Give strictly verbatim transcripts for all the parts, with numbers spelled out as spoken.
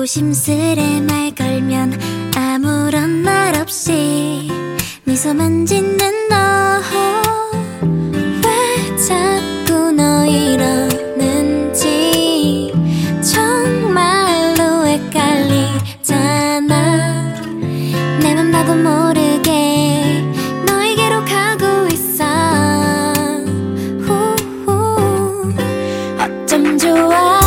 조심스레 말 걸면 아무런 말 없이 미소만 짓는 너, 왜 자꾸 너 이러는지 정말로 헷갈리잖아. 내 맘 나도 모르게 너에게로 가고 있어. 후후. 어쩜 좋아,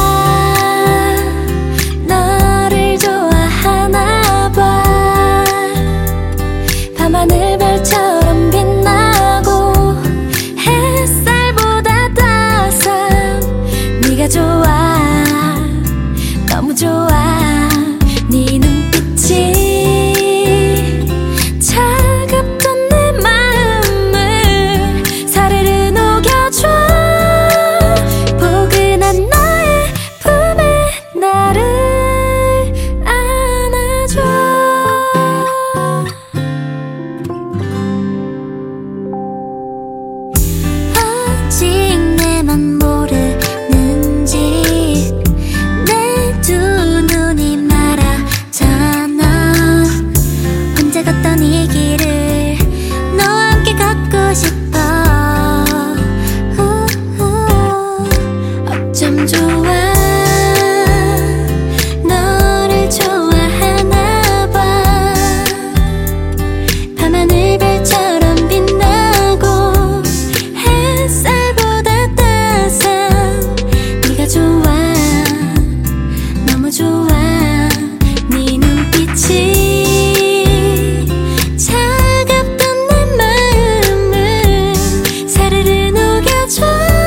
너를 좋아하나 봐. 밤하늘별처럼 빛나고 햇살보다 따스한 네가 좋아, 너무 좋아. 네 눈빛이 차갑던 내 마음을 사르르 녹여줘. 포근한 너의 품에 나를 안아줘. 아직 내 맘 모르는지 내 두 눈이 말하잖아. 혼자 걷던 이 길을 너와 함께 걷고 싶어. 우우. 어쩜 좋아, 너를 좋아하나 봐. 밤하늘별처럼 빛나고 햇살보다 따스한 네가 좋아, 너무 좋아. 네 눈빛이 차갑던 내 마음을 사르르 녹여줘.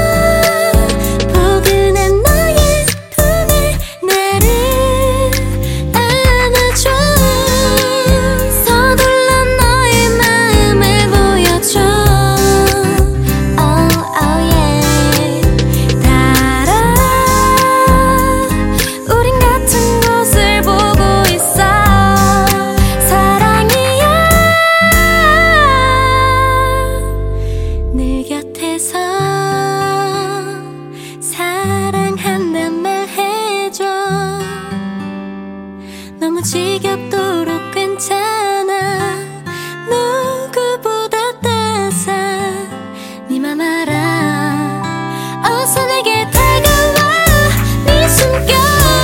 포근한 너의 품에 나를 안아줘. 서둘러 너의 마음을 보여줘. Oh, oh yeah. 달아, 우린 같은 곳을 보고 있어. 사랑이야, 늘 곁에서 사랑한단 말 해줘. 너무 지겹도록 괜찮아. 누구보다 따스한 네 맘 알아. 어서 내게 다가와. 네 숨결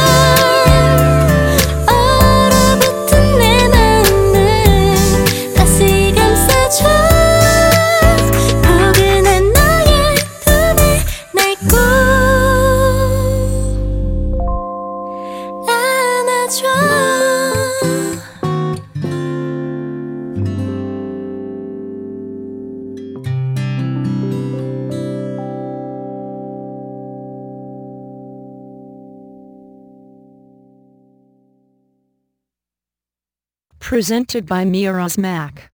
얼어붙은 내 맘을 따스히 감싸줘. 포근한 너의 품에 날 꼭 안아줘. Presented by Miraz Mac.